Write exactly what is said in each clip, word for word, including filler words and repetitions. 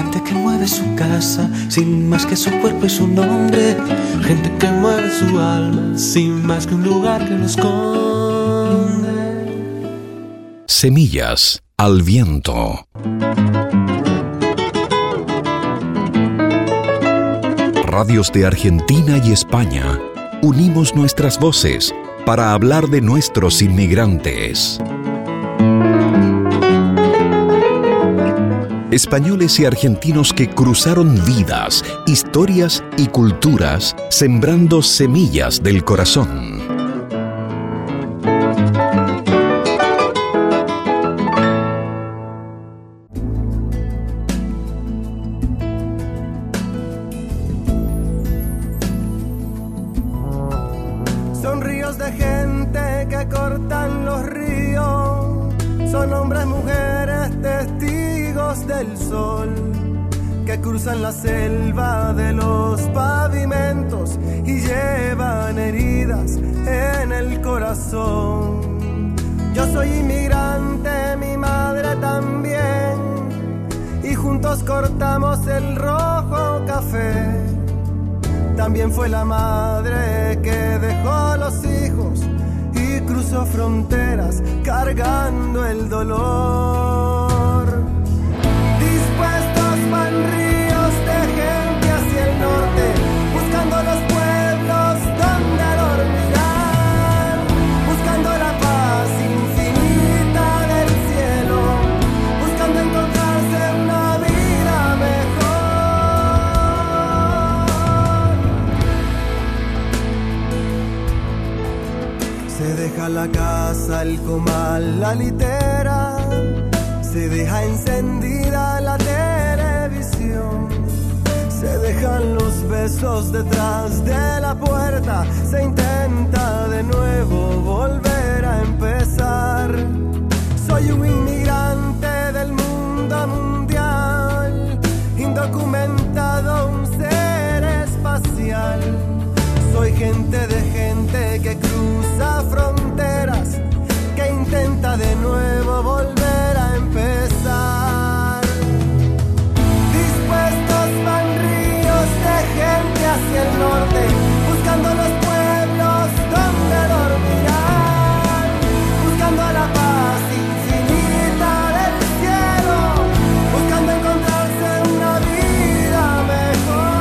Gente que mueve su casa sin más que su cuerpo y su nombre. Gente que mueve su alma sin más que un lugar que lo esconde. Semillas al viento. Radios de Argentina y España. Unimos nuestras voces para hablar de nuestros inmigrantes. Españoles y argentinos que cruzaron vidas, historias y culturas, sembrando semillas del corazón. Son ríos de gente que cortan los ríos, son hombres, mujeres, testigos del sol, que cruzan la selva de los pavimentos y llevan heridas en el corazón. Yo soy inmigrante, mi madre también, y juntos cortamos el rojo café. También fue la madre que dejó los hijos y cruzó fronteras cargando el dolor. Dispuestos van ríos de gente hacia el norte, buscando los pueblos donde dormirán, buscando la paz infinita del cielo, buscando encontrarse una vida mejor. Se deja la casa, el comal, la litera, se deja encendida la televisión, se dejan los besos detrás de la puerta, se intenta de nuevo volver a empezar. Soy un inmigrante del mundo mundial, indocumentado, un ser espacial. Soy gente de gente que cruza fronteras, que intenta de nuevo volver a empezar. Dispuestos van ríos de gente hacia el norte, buscando los pueblos donde dormirán, buscando la paz infinita del cielo, buscando encontrarse una vida mejor.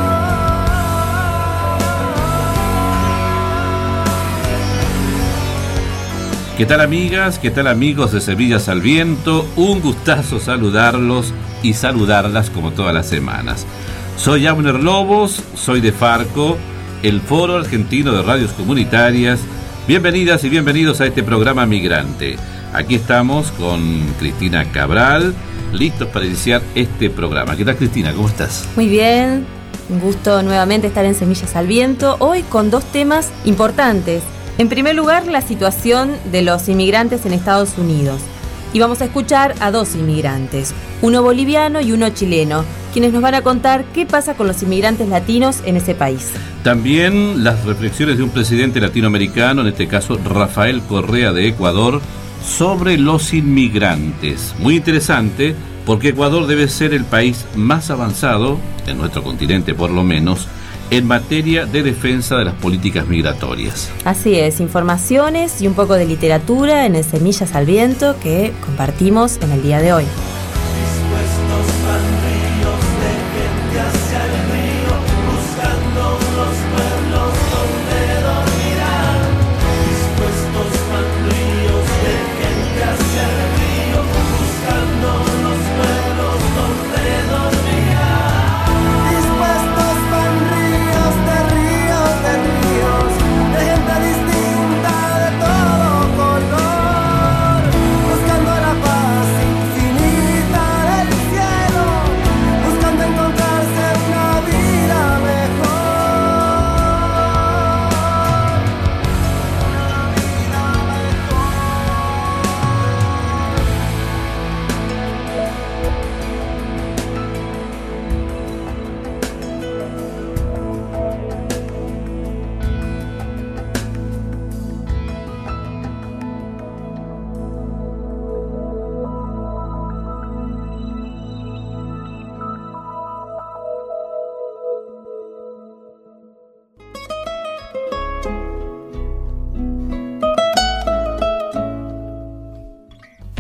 ¿Qué tal, amigas? ¿Qué tal, amigos de Semillas al Viento? Un gustazo saludarlos y saludarlas como todas las semanas. Soy Abner Lobos, soy de Farco, el Foro Argentino de Radios Comunitarias. Bienvenidas y bienvenidos a este programa Migrante. Aquí estamos con Cristina Cabral, listos para iniciar este programa. ¿Qué tal, Cristina? ¿Cómo estás? Muy bien, un gusto nuevamente estar en Semillas al Viento, hoy con dos temas importantes. En primer lugar, la situación de los inmigrantes en Estados Unidos. Y vamos a escuchar a dos inmigrantes, uno boliviano y uno chileno, quienes nos van a contar qué pasa con los inmigrantes latinos en ese país. También las reflexiones de un presidente latinoamericano, en este caso Rafael Correa de Ecuador, sobre los inmigrantes. Muy interesante, porque Ecuador debe ser el país más avanzado, en nuestro continente por lo menos, en materia de defensa de las políticas migratorias. Así es, informaciones y un poco de literatura en el Semillas al Viento que compartimos en el día de hoy. Buscando la paz infinita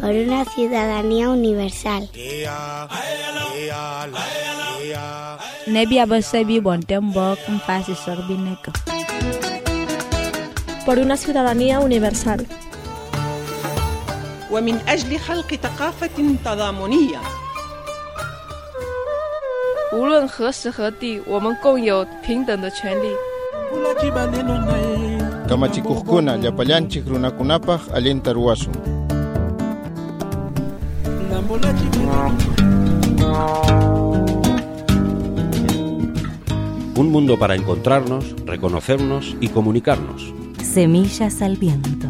por una ciudadanía universal. Por una ciudadanía universal. ومن أجل خلق ثقافة تضامنية. 无论何时何地，我们共有平等的权利。 Kamachikuqkuna llapallanchik runakunapaq allinta ruwasun. Un mundo para encontrarnos, reconocernos y comunicarnos. Semillas al viento.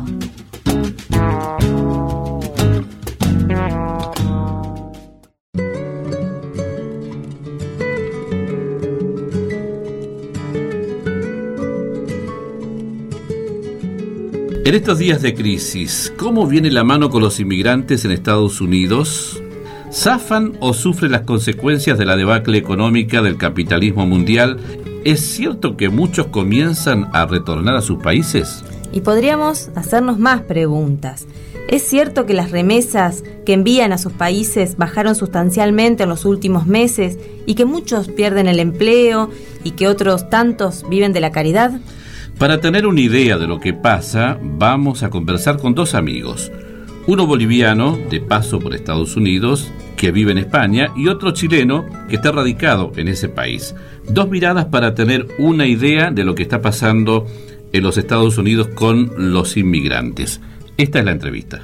En estos días de crisis, ¿cómo viene la mano con los inmigrantes en Estados Unidos? ¿Zafan o sufren las consecuencias de la debacle económica del capitalismo mundial? ¿Es cierto que muchos comienzan a retornar a sus países? Y podríamos hacernos más preguntas. ¿Es cierto que las remesas que envían a sus países bajaron sustancialmente en los últimos meses y que muchos pierden el empleo y que otros tantos viven de la caridad? Para tener una idea de lo que pasa, vamos a conversar con dos amigos. Uno boliviano, de paso por Estados Unidos, que vive en España, y otro chileno, que está radicado en ese país. Dos miradas para tener una idea de lo que está pasando en los Estados Unidos con los inmigrantes. Esta es la entrevista.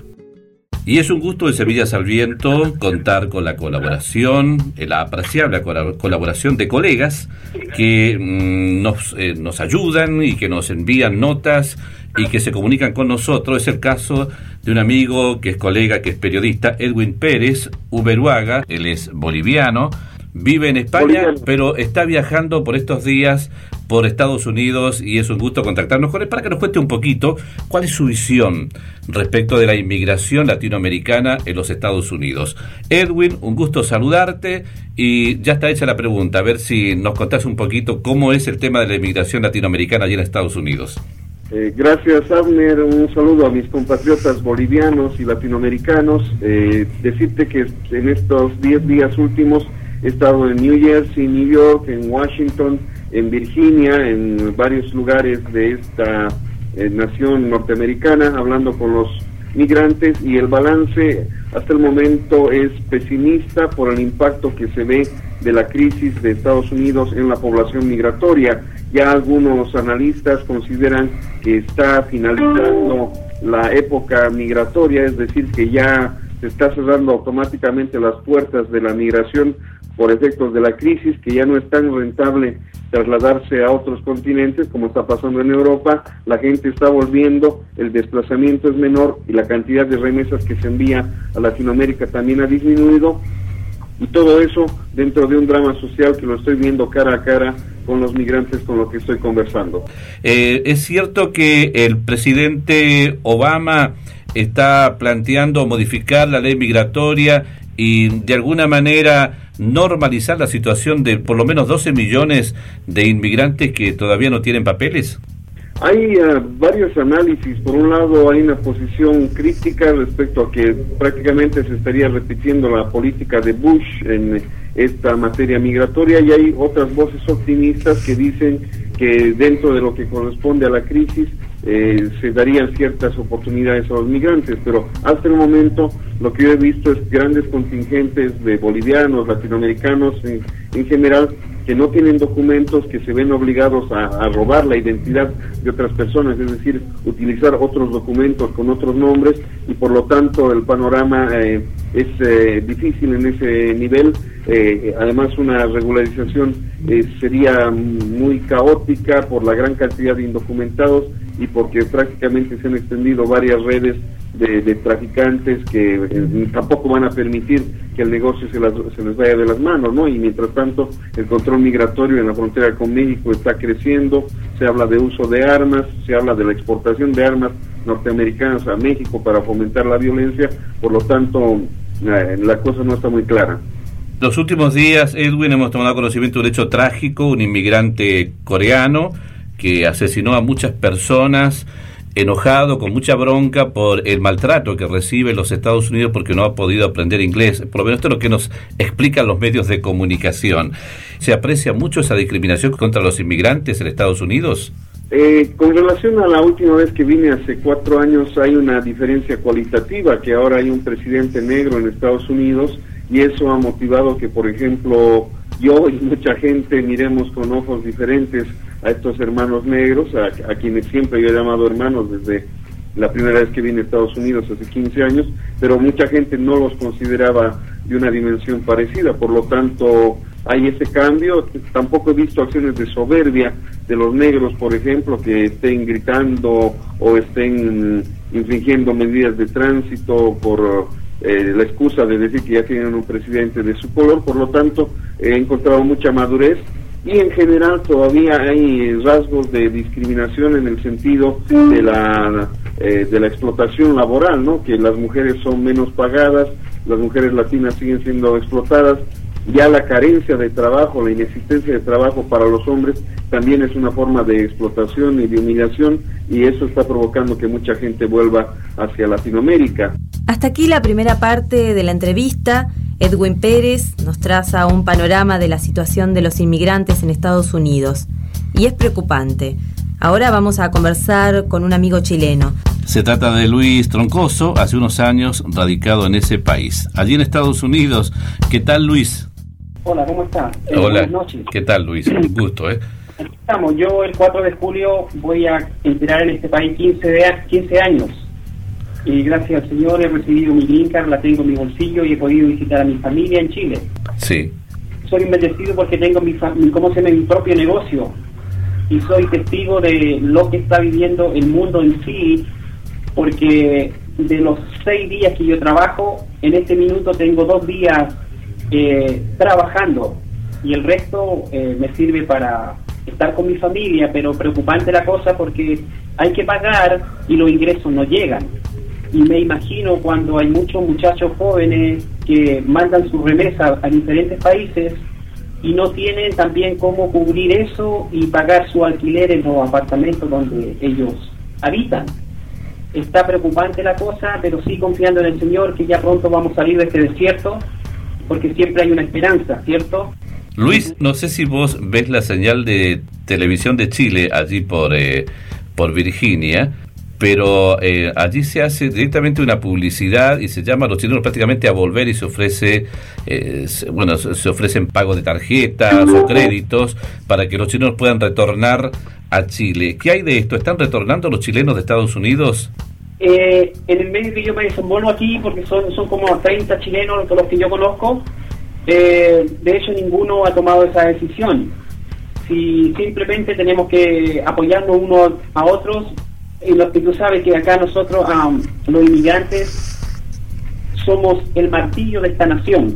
Y es un gusto de Semillas al Viento contar con la colaboración, la apreciable colaboración de colegas que mmm, nos, eh, nos ayudan y que nos envían notas y que se comunican con nosotros. Es el caso de un amigo que es colega, que es periodista, Edwin Pérez Uberuaga. Él es boliviano, vive en España, boliviano, pero está viajando por estos días por Estados Unidos y es un gusto contactarnos con él para que nos cuente un poquito cuál es su visión respecto de la inmigración latinoamericana en los Estados Unidos. Edwin, un gusto saludarte y ya está hecha la pregunta, a ver si nos contás un poquito cómo es el tema de la inmigración latinoamericana allí en Estados Unidos. Eh, gracias, Abner. Un saludo a mis compatriotas bolivianos y latinoamericanos. Eh, decirte que en estos diez días últimos he estado en New Jersey, New York, en Washington, en Virginia, en varios lugares de esta eh, nación norteamericana, hablando con los migrantes, y el balance hasta el momento es pesimista por el impacto que se ve de la crisis de Estados Unidos en la población migratoria. Ya algunos analistas consideran que está finalizando la época migratoria, es decir, que ya se está cerrando automáticamente las puertas de la migración por efectos de la crisis, que ya no es tan rentable trasladarse a otros continentes como está pasando en Europa. La gente está volviendo, el desplazamiento es menor y la cantidad de remesas que se envía a Latinoamérica también ha disminuido, y todo eso dentro de un drama social que lo estoy viendo cara a cara con los migrantes con los que estoy conversando. Eh, es cierto que el presidente Obama está planteando modificar la ley migratoria y de alguna manera normalizar la situación de por lo menos doce millones de inmigrantes que todavía no tienen papeles. Hay uh, varios análisis. Por un lado, hay una posición crítica respecto a que prácticamente se estaría repitiendo la política de Bush en esta materia migratoria, y hay otras voces optimistas que dicen que dentro de lo que corresponde a la crisis eh, se darían ciertas oportunidades a los migrantes, pero hasta el momento lo que yo he visto es grandes contingentes de bolivianos, latinoamericanos en, en general, que no tienen documentos, que se ven obligados a, a robar la identidad de otras personas, es decir, utilizar otros documentos con otros nombres, y por lo tanto el panorama eh, es eh, difícil en ese nivel. Eh, además, una regularización eh, sería muy caótica por la gran cantidad de indocumentados y porque prácticamente se han extendido varias redes de, de traficantes que eh, tampoco van a permitir que el negocio se, las, se les vaya de las manos, ¿no? Y mientras tanto, el control migratorio en la frontera con México está creciendo. Se habla de uso de armas, se habla de la exportación de armas norteamericanas a México para fomentar la violencia. Por lo tanto, eh, la cosa no está muy clara. Los últimos días, Edwin, hemos tomado conocimiento de un hecho trágico, un inmigrante coreano que asesinó a muchas personas enojado, con mucha bronca por el maltrato que recibe en los Estados Unidos porque no ha podido aprender inglés. Por lo menos esto es lo que nos explican los medios de comunicación. ¿Se aprecia mucho esa discriminación contra los inmigrantes en Estados Unidos? Eh, con relación a la última vez que vine hace cuatro años, hay una diferencia cualitativa, que ahora hay un presidente negro en Estados Unidos y eso ha motivado que, por ejemplo, yo y mucha gente miremos con ojos diferentes a estos hermanos negros, a, a quienes siempre yo he llamado hermanos desde la primera vez que vine a Estados Unidos hace quince años, pero mucha gente no los consideraba de una dimensión parecida, por lo tanto hay ese cambio. Tampoco he visto acciones de soberbia de los negros, por ejemplo, que estén gritando o estén infringiendo medidas de tránsito por eh, la excusa de decir que ya tienen un presidente de su color. Por lo tanto, he encontrado mucha madurez y en general todavía hay rasgos de discriminación en el sentido de la eh, de la explotación laboral, ¿no? Que las mujeres son menos pagadas, las mujeres latinas siguen siendo explotadas. Ya la carencia de trabajo, la inexistencia de trabajo para los hombres también es una forma de explotación y de humillación, y eso está provocando que mucha gente vuelva hacia Latinoamérica. Hasta aquí la primera parte de la entrevista. Edwin Pérez nos traza un panorama de la situación de los inmigrantes en Estados Unidos, y es preocupante. Ahora vamos a conversar con un amigo chileno. Se trata de Luis Troncoso, hace unos años radicado en ese país. Allí en Estados Unidos. ¿Qué tal, Luis? Hola, ¿cómo está? Eh, Hola, buenas noches. ¿Qué tal, Luis? Un gusto, ¿eh? Aquí estamos. Yo el cuatro de julio voy a entrar en este país quince, de, quince años. Y gracias al Señor he recibido mi green card, la tengo en mi bolsillo y he podido visitar a mi familia en Chile. Sí. Soy un bendecido porque tengo mi, mi, ¿cómo se llama? mi propio negocio. Y soy testigo de lo que está viviendo el mundo en sí, porque de los seis días que yo trabajo, en este minuto tengo dos días eh, trabajando y el resto eh, me sirve para estar con mi familia, pero preocupante la cosa porque hay que pagar y los ingresos no llegan. Y me imagino cuando hay muchos muchachos jóvenes que mandan su remesa a diferentes países y no tienen también cómo cubrir eso y pagar su alquiler en los apartamentos donde ellos habitan. Está preocupante la cosa, pero sí confiando en el Señor que ya pronto vamos a salir de este desierto, porque siempre hay una esperanza, ¿cierto? Luis, no sé si vos ves la señal de televisión de Chile allí por, eh, por Virginia, pero eh, allí se hace directamente una publicidad y se llama a los chilenos prácticamente a volver y se ofrece, eh, se, bueno, se ofrecen pagos de tarjetas o créditos para que los chilenos puedan retornar a Chile. ¿Qué hay de esto? ¿Están retornando los chilenos de Estados Unidos? Eh, en el medio que yo me desenvuelvo aquí, porque son, son como treinta chilenos los que yo conozco, eh, de hecho ninguno ha tomado esa decisión. Si simplemente tenemos que apoyarnos unos a otros, y lo que tú sabes que acá nosotros, um, los inmigrantes, somos el martillo de esta nación.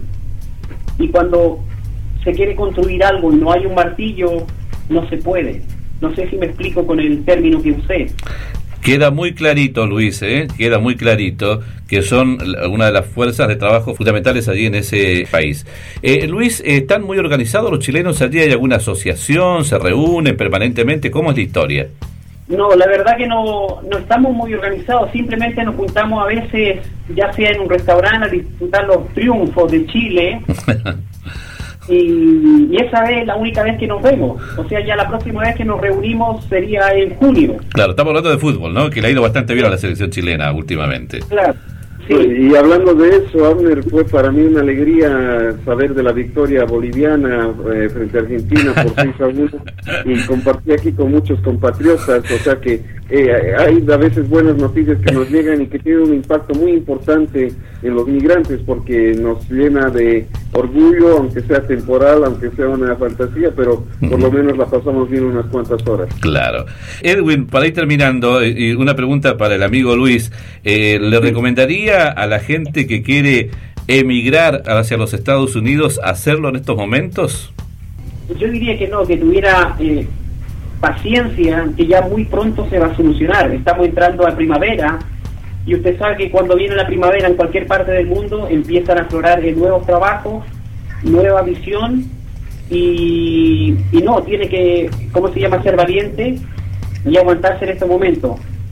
Y cuando se quiere construir algo y no hay un martillo, no se puede. No sé si me explico con el término que usé. Queda muy clarito, Luis, ¿eh? Queda muy clarito que son una de las fuerzas de trabajo fundamentales allí en ese país. Eh, Luis, ¿están muy organizados los chilenos allí? ¿Hay alguna asociación? ¿Se reúnen permanentemente? ¿Cómo es la historia? No, la verdad que no, no estamos muy organizados, simplemente nos juntamos a veces, ya sea en un restaurante, a disfrutar los triunfos de Chile, y, y esa es la única vez que nos vemos, o sea, ya la próxima vez que nos reunimos sería en junio. Claro, estamos hablando de fútbol, ¿no? Que le ha ido bastante bien a la selección chilena últimamente. Claro. Sí. Y hablando de eso, Abner, fue para mí una alegría saber de la victoria boliviana eh, frente a Argentina por seis a uno y compartí aquí con muchos compatriotas, o sea que eh, hay a veces buenas noticias que nos llegan y que tienen un impacto muy importante en los migrantes porque nos llena de orgullo, aunque sea temporal, aunque sea una fantasía, pero por lo menos la pasamos bien unas cuantas horas. Claro. Edwin, para ir terminando, y una pregunta para el amigo Luis, eh, ¿le recomendaría a la gente que quiere emigrar hacia los Estados Unidos hacerlo en estos momentos? Yo diría que no, que tuviera eh, paciencia, que ya muy pronto se va a solucionar. Estamos entrando a primavera y usted sabe que cuando viene la primavera en cualquier parte del mundo empiezan a aflorar eh, nuevos trabajos, nueva visión y, y no, tiene que, ¿cómo se llama?, ser valiente y aguantarse en este momento.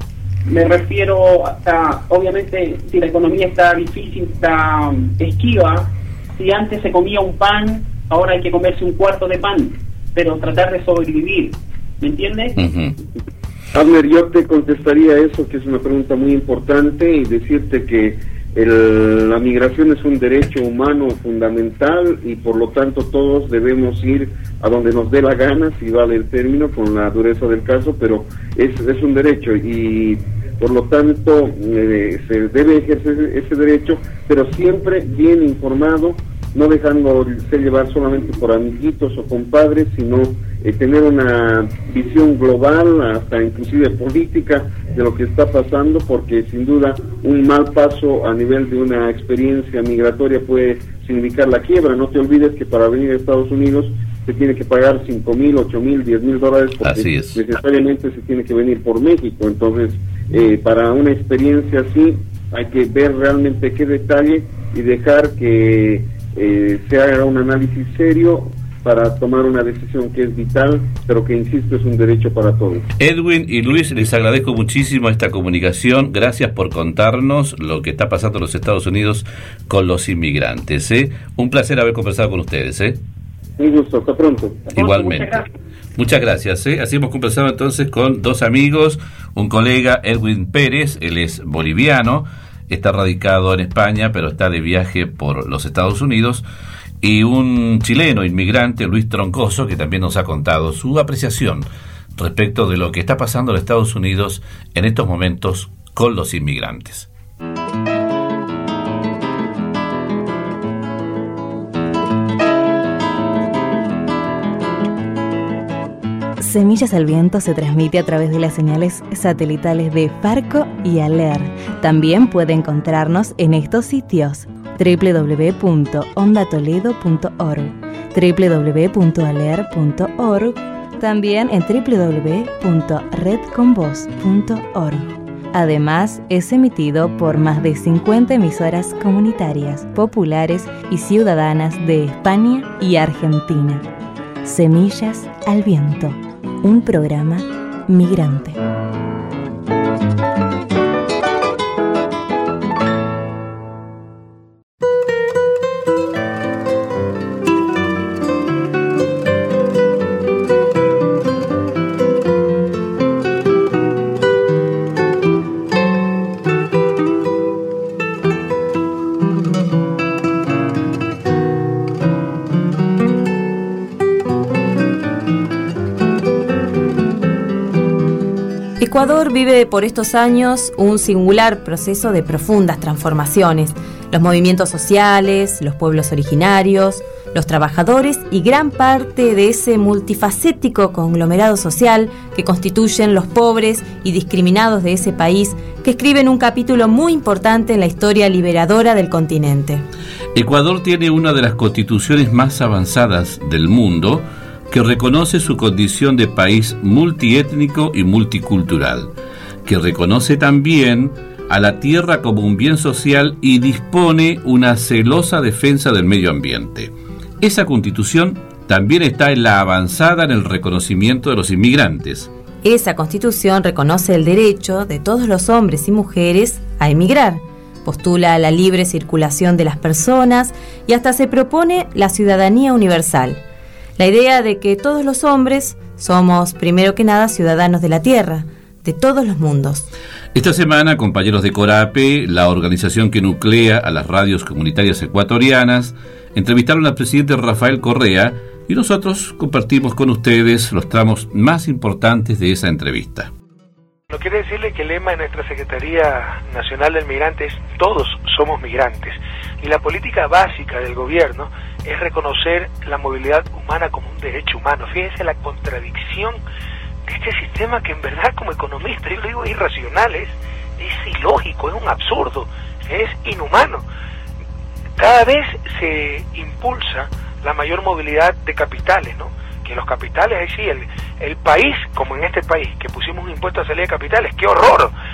Me refiero a, obviamente, si la economía está difícil, está esquiva, si antes se comía un pan, ahora hay que comerse un cuarto de pan, pero tratar de sobrevivir, ¿me entiendes? Uh-huh. Abner, yo te contestaría eso, que es una pregunta muy importante, y decirte que el, la migración es un derecho humano fundamental y por lo tanto todos debemos ir a donde nos dé la gana, si vale el término, con la dureza del caso, pero es, es un derecho y por lo tanto eh, se debe ejercer ese derecho, pero siempre bien informado, no dejándose llevar solamente por amiguitos o compadres, sino eh, tener una visión global, hasta inclusive política, de lo que está pasando, porque sin duda un mal paso a nivel de una experiencia migratoria puede significar la quiebra. No te olvides que para venir a Estados Unidos se tiene que pagar cinco mil, ocho mil, diez mil dólares, porque necesariamente se tiene que venir por México. Entonces, eh, para una experiencia así, hay que ver realmente qué detalle y dejar que eh, se haga un análisis serio para tomar una decisión que es vital, pero que, insisto, es un derecho para todos. Edwin y Luis, les agradezco muchísimo esta comunicación. Gracias por contarnos lo que está pasando en los Estados Unidos con los inmigrantes. ¿eh? Un placer haber conversado con ustedes. ¿eh? Un gusto, hasta pronto. Igualmente. Muchas gracias. Muchas gracias. ¿eh? Así hemos conversado entonces con dos amigos, un colega, Edwin Pérez, él es boliviano, está radicado en España, pero está de viaje por los Estados Unidos, y un chileno inmigrante, Luis Troncoso, que también nos ha contado su apreciación respecto de lo que está pasando en Estados Unidos en estos momentos con los inmigrantes. Semillas al Viento se transmite a través de las señales satelitales de Farco y Aler. También puede encontrarnos en estos sitios: doble u doble u doble u punto onda toledo punto org, doble u doble u doble u punto aler punto org, también en doble u doble u doble u punto red con voz punto org. Además, es emitido por más de cincuenta emisoras comunitarias, populares y ciudadanas de España y Argentina. Semillas al Viento, un programa migrante. Ecuador vive por estos años un singular proceso de profundas transformaciones. Los movimientos sociales, los pueblos originarios, los trabajadores y gran parte de ese multifacético conglomerado social que constituyen los pobres y discriminados de ese país, que escriben un capítulo muy importante en la historia liberadora del continente. Ecuador tiene una de las constituciones más avanzadas del mundo, que reconoce su condición de país multiétnico y multicultural, que reconoce también a la tierra como un bien social y dispone una celosa defensa del medio ambiente. Esa constitución también está en la avanzada en el reconocimiento de los inmigrantes. Esa constitución reconoce el derecho de todos los hombres y mujeres a emigrar, postula la libre circulación de las personas y hasta se propone la ciudadanía universal. La idea de que todos los hombres somos, primero que nada, ciudadanos de la tierra, de todos los mundos. Esta semana, compañeros de Corape, la organización que nuclea a las radios comunitarias ecuatorianas, entrevistaron al presidente Rafael Correa y nosotros compartimos con ustedes los tramos más importantes de esa entrevista. No quiere decirle que el lema de nuestra Secretaría Nacional del Migrante es todos somos migrantes, y la política básica del gobierno es reconocer la movilidad humana como un derecho humano. Fíjense la contradicción de este sistema, que en verdad, como economista, yo lo digo, es irracional, es, es ilógico, es un absurdo, es inhumano. Cada vez se impulsa la mayor movilidad de capitales, ¿no? Que los capitales, ahí sí, el, el país, como en este país, que pusimos un impuesto a salida de capitales, ¡qué horror!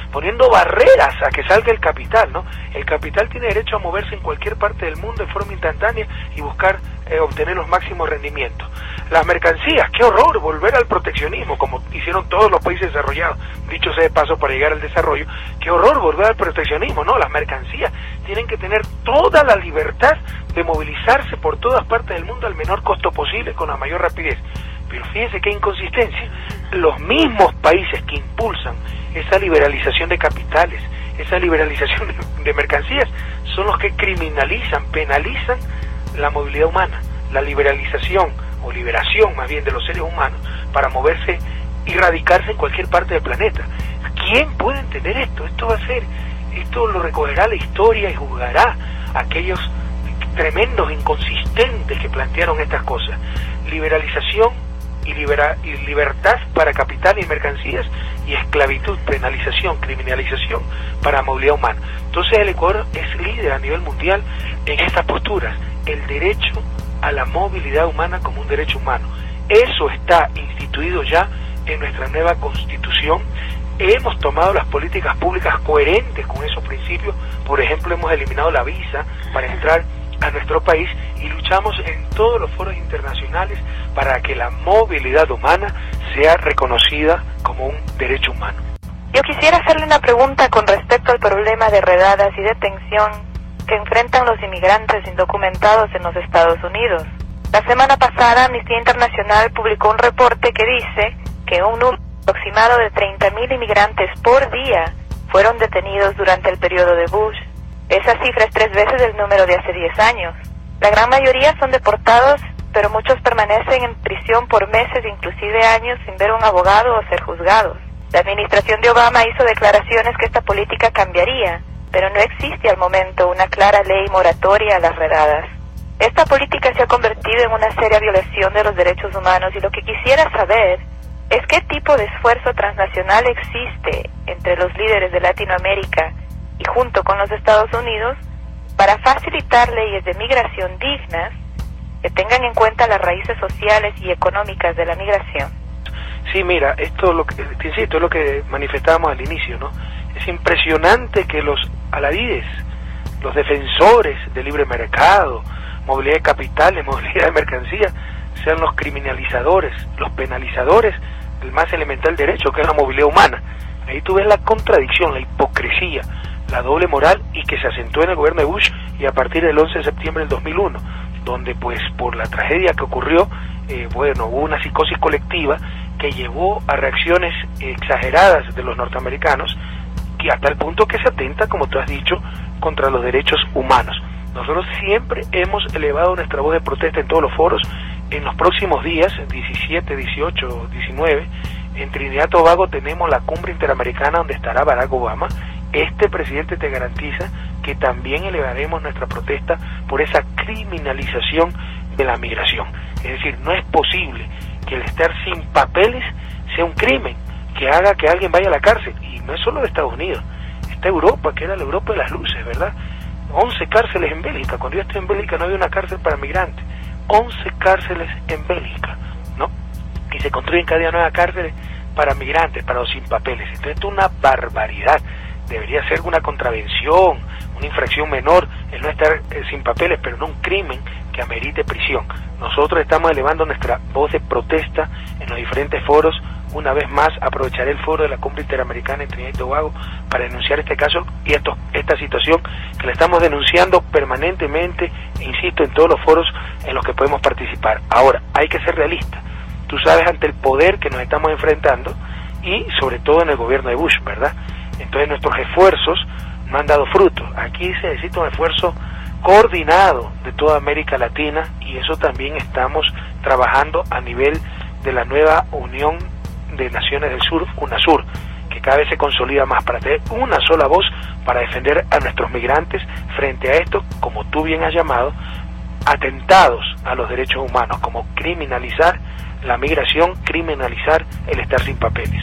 poniendo barreras a que salga el capital, ¿no? El capital tiene derecho a moverse en cualquier parte del mundo de forma instantánea y buscar eh, obtener los máximos rendimientos. Las mercancías, qué horror, volver al proteccionismo, como hicieron todos los países desarrollados, dicho sea de paso para llegar al desarrollo, qué horror volver al proteccionismo, no, las mercancías tienen que tener toda la libertad de movilizarse por todas partes del mundo al menor costo posible, con la mayor rapidez. Pero fíjense qué inconsistencia, los mismos países que impulsan esa liberalización de capitales, esa liberalización de, de mercancías, son los que criminalizan, penalizan la movilidad humana, la liberalización o liberación más bien de los seres humanos para moverse y radicarse en cualquier parte del planeta. ¿Quién puede entender esto? Esto va a ser, esto lo recogerá la historia y juzgará a aquellos tremendos inconsistentes que plantearon estas cosas. Liberalización y, libera, y libertad para capital y mercancías, y esclavitud, penalización, criminalización para movilidad humana. Entonces el Ecuador es líder a nivel mundial en estas posturas, el derecho a la movilidad humana como un derecho humano. Eso está instituido ya en nuestra nueva Constitución. Hemos tomado las políticas públicas coherentes con esos principios. Por ejemplo, hemos eliminado la visa para entrar a nuestro país y luchamos en todos los foros internacionales para que la movilidad humana sea reconocida como un derecho humano. Yo quisiera hacerle una pregunta con respecto al problema de redadas y detención que enfrentan los inmigrantes indocumentados en los Estados Unidos. La semana pasada, Amnistía Internacional publicó un reporte que dice que un número aproximado de treinta mil inmigrantes por día fueron detenidos durante el periodo de Bush. Esa cifra es tres veces el número de hace diez años. La gran mayoría son deportados, pero muchos permanecen en prisión por meses, inclusive años, sin ver un abogado o ser juzgados. La administración de Obama hizo declaraciones que esta política cambiaría, pero no existe al momento una clara ley moratoria a las redadas. Esta política se ha convertido en una seria violación de los derechos humanos, y lo que quisiera saber es qué tipo de esfuerzo transnacional existe entre los líderes de Latinoamérica y junto con los Estados Unidos para facilitar leyes de migración dignas que tengan en cuenta las raíces sociales y económicas de la migración. Sí, mira, esto lo que, te insisto, es lo que manifestábamos al inicio, ¿no? Es impresionante que los aladides, los defensores del libre mercado, movilidad de capitales, movilidad de mercancías, sean los criminalizadores, los penalizadores del más elemental derecho, que es la movilidad humana. Ahí tú ves la contradicción, la hipocresía, la doble moral, y que se acentuó en el gobierno de Bush y a partir del once de septiembre del dos mil uno, donde pues por la tragedia que ocurrió, eh, bueno, hubo una psicosis colectiva que llevó a reacciones exageradas de los norteamericanos, que hasta el punto que se atenta, como tú has dicho, contra los derechos humanos. Nosotros siempre hemos elevado nuestra voz de protesta en todos los foros. En los próximos días, diecisiete, dieciocho, diecinueve, en Trinidad y Tobago tenemos la cumbre interamericana donde estará Barack Obama. Este presidente te garantiza que también elevaremos nuestra protesta por esa criminalización de la migración. Es decir, no es posible que el estar sin papeles sea un crimen que haga que alguien vaya a la cárcel. Y no es solo de Estados Unidos, está Europa, que era la Europa de las luces, ¿verdad? once cárceles en Bélgica. Cuando yo estoy en Bélgica no había una cárcel para migrantes. once cárceles en Bélgica, ¿no? Y se construyen cada día nuevas cárceles para migrantes, para los sin papeles. Entonces esto es una barbaridad. Debería ser una contravención, una infracción menor el no estar eh, sin papeles, pero no un crimen que amerite prisión. Nosotros estamos elevando nuestra voz de protesta en los diferentes foros. Una vez más aprovecharé el foro de la Cumbre Interamericana en Trinidad y Tobago para denunciar este caso y esto, esta situación que la estamos denunciando permanentemente, insisto, en todos los foros en los que podemos participar. Ahora, hay que ser realistas. Tú sabes, ante el poder que nos estamos enfrentando y sobre todo en el gobierno de Bush, ¿verdad? Entonces nuestros esfuerzos no han dado fruto. Aquí se necesita un esfuerzo coordinado de toda América Latina, y eso también estamos trabajando a nivel de la nueva Unión de Naciones del Sur, UNASUR, que cada vez se consolida más para tener una sola voz para defender a nuestros migrantes frente a esto, como tú bien has llamado, atentados a los derechos humanos, como criminalizar la migración, criminalizar el estar sin papeles.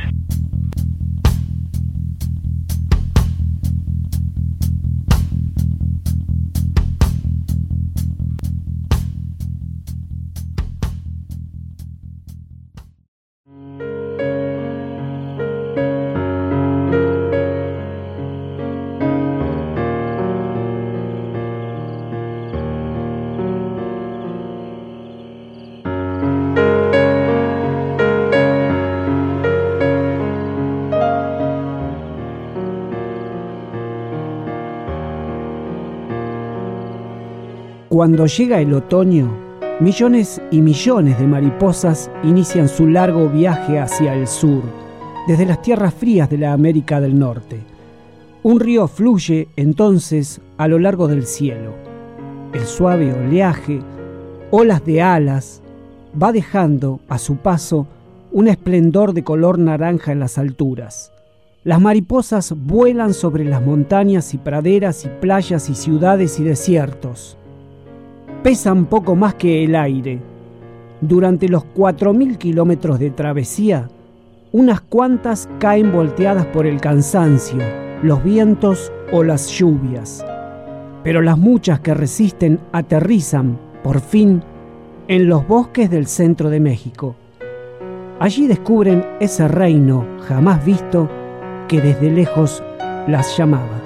Cuando llega el otoño, millones y millones de mariposas inician su largo viaje hacia el sur, desde las tierras frías de la América del Norte. Un río fluye entonces a lo largo del cielo. El suave oleaje, olas de alas, va dejando a su paso un esplendor de color naranja en las alturas. Las mariposas vuelan sobre las montañas y praderas y playas y ciudades y desiertos. Pesan poco más que el aire. Durante los cuatro mil kilómetros de travesía, unas cuantas caen volteadas por el cansancio, los vientos o las lluvias. Pero las muchas que resisten aterrizan, por fin, en los bosques del centro de México. Allí descubren ese reino jamás visto que desde lejos las llamaba.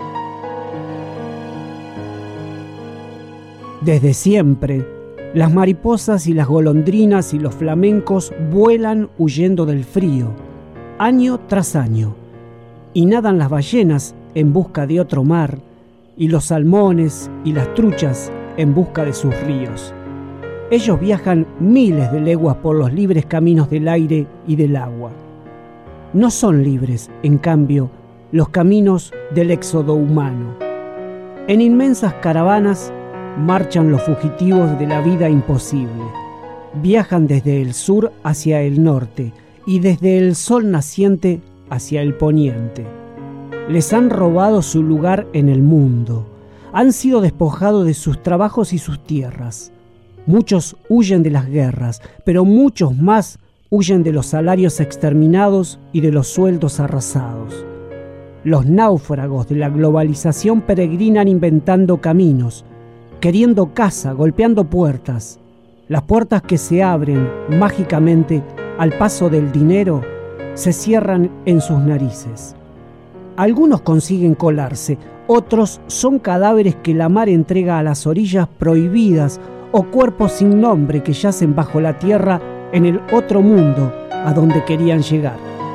Desde siempre, las mariposas y las golondrinas y los flamencos vuelan huyendo del frío, año tras año, y nadan las ballenas en busca de otro mar, y los salmones y las truchas en busca de sus ríos. Ellos viajan miles de leguas por los libres caminos del aire y del agua. No son libres, en cambio, los caminos del éxodo humano. En inmensas caravanas marchan los fugitivos de la vida imposible. Viajan desde el sur hacia el norte y desde el sol naciente hacia el poniente. Les han robado su lugar en el mundo. Han sido despojados de sus trabajos y sus tierras. Muchos huyen de las guerras, pero muchos más huyen de los salarios exterminados y de los sueldos arrasados. Los náufragos de la globalización peregrinan inventando caminos, queriendo casa, golpeando puertas. Las puertas que se abren mágicamente al paso del dinero se cierran en sus narices. Algunos consiguen colarse, otros son cadáveres que la mar entrega a las orillas prohibidas o cuerpos sin nombre que yacen bajo la tierra en el otro mundo a donde querían llegar.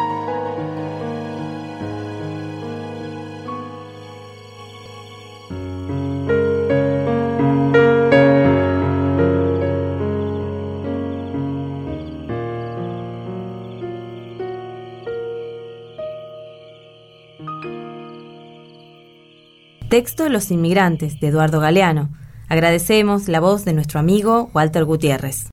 Texto Los inmigrantes, de Eduardo Galeano. Agradecemos la voz de nuestro amigo Walter Gutiérrez.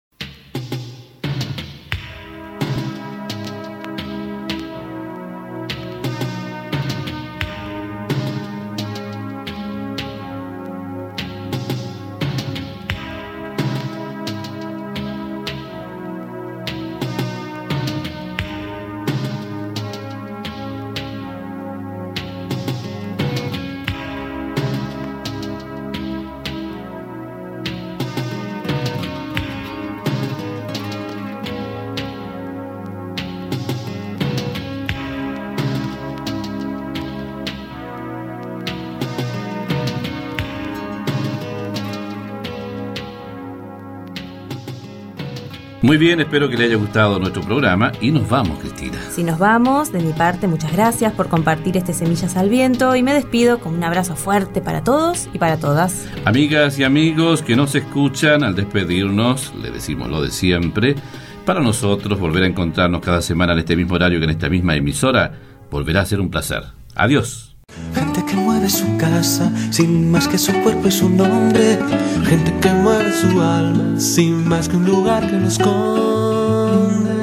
Muy bien, espero que le haya gustado nuestro programa y nos vamos, Cristina. Si nos vamos, de mi parte, muchas gracias por compartir este Semillas al Viento y me despido con un abrazo fuerte para todos y para todas. Amigas y amigos que nos escuchan, al despedirnos, le decimos lo de siempre. Para nosotros, volver a encontrarnos cada semana en este mismo horario que en esta misma emisora, volverá a ser un placer. Adiós. Gente que mueve su casa sin más que su cuerpo y su nombre. Gente que mueve su alma sin más que un lugar que lo esconde.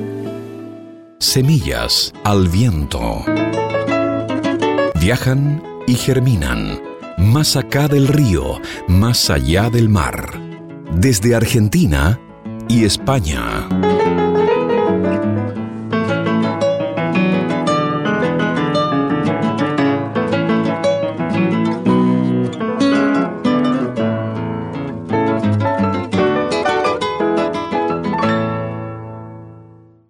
Semillas al viento. Viajan y germinan. Más acá del río, más allá del mar. Desde Argentina y España.